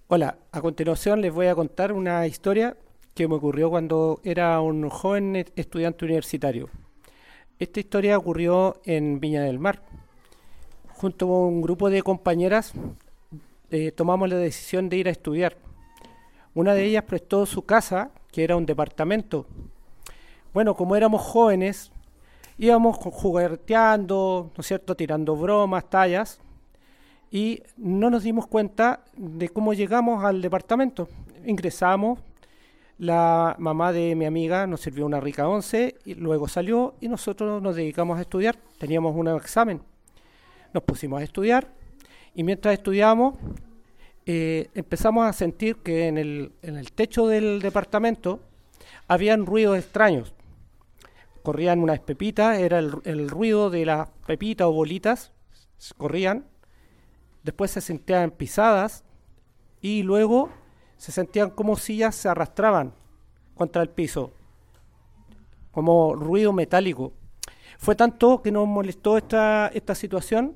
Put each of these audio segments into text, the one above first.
Hola, a continuación les voy a contar una historia que me ocurrió cuando era un joven estudiante universitario. Esta historia ocurrió en Viña del Mar. Junto con un grupo de compañeras tomamos la decisión de ir a estudiar. Una de ellas prestó su casa, que era un departamento. Bueno, como éramos jóvenes, íbamos jugueteando, ¿no es cierto?, tirando bromas, tallas, y no nos dimos cuenta de cómo llegamos al departamento. Ingresamos, la mamá de mi amiga nos sirvió una rica once y luego salió y nosotros nos dedicamos a estudiar. Teníamos un examen. Nos pusimos a estudiar y mientras estudiábamos empezamos a sentir que en el techo del departamento habían ruidos extraños. Corrían unas pepitas, era el ruido de las pepitas o bolitas, corrían. Después se sentían pisadas y luego se sentían como sillas se arrastraban contra el piso, como ruido metálico. Fue tanto que nos molestó esta situación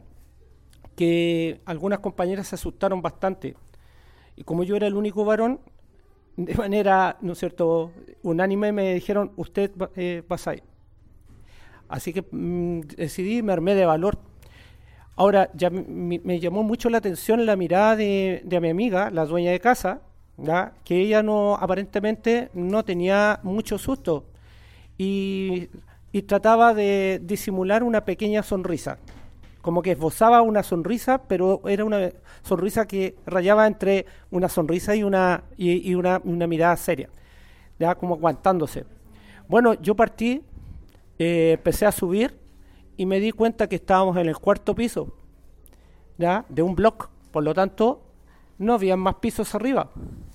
que algunas compañeras se asustaron bastante. Y como yo era el único varón, de manera, ¿no es cierto?, unánime me dijeron, usted pasa ahí. Así que decidí, me armé de valor. Ahora, ya me llamó mucho la atención la mirada de mi amiga, la dueña de casa, ¿ya?, que ella no aparentemente no tenía mucho susto y, y trataba de disimular una pequeña sonrisa, como que esbozaba una sonrisa, pero era una sonrisa que rayaba entre una sonrisa y una mirada seria, ya como aguantándose. Bueno, yo partí, empecé a subir y me di cuenta que estábamos en el cuarto piso, ¿ya?, de un bloque, por lo tanto no había más pisos arriba.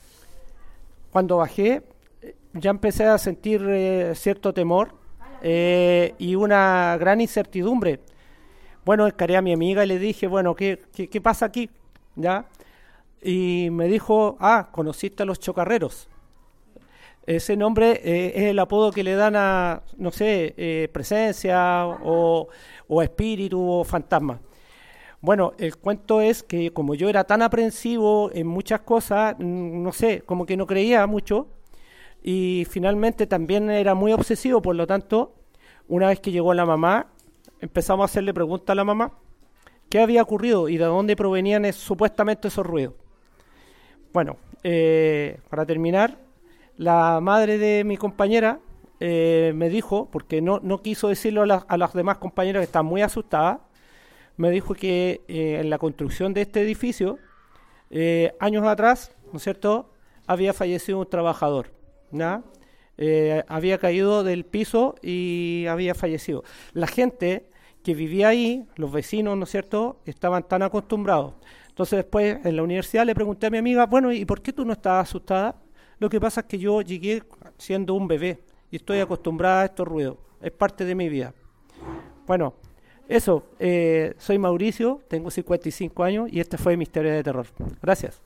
Cuando bajé ya empecé a sentir cierto temor y una gran incertidumbre. Bueno, encaré a mi amiga y le dije, bueno, ¿qué pasa aquí? ¿Ya? Y me dijo, conociste a los chocarreros. Ese nombre es el apodo que le dan a, no sé, presencia o espíritu o fantasma. Bueno, el cuento es que como yo era tan aprensivo en muchas cosas, no sé, como que no creía mucho y finalmente también era muy obsesivo, por lo tanto, una vez que llegó la mamá, empezamos a hacerle preguntas a la mamá qué había ocurrido y de dónde provenían supuestamente esos ruidos. Bueno, para terminar, la madre de mi compañera me dijo, porque no quiso decirlo a las demás compañeras que estaban muy asustadas, me dijo que en la construcción de este edificio, años atrás, ¿no es cierto?, había fallecido un trabajador, ¿ya? Había caído del piso y había fallecido. La gente que vivía ahí, los vecinos, ¿no es cierto?, estaban tan acostumbrados. Entonces después en la universidad le pregunté a mi amiga, bueno, ¿y por qué tú no estabas asustada? Lo que pasa es que yo llegué siendo un bebé y estoy acostumbrada a estos ruidos, es parte de mi vida. Bueno, eso, soy Mauricio, tengo 55 años y esta fue mi historia de terror. Gracias.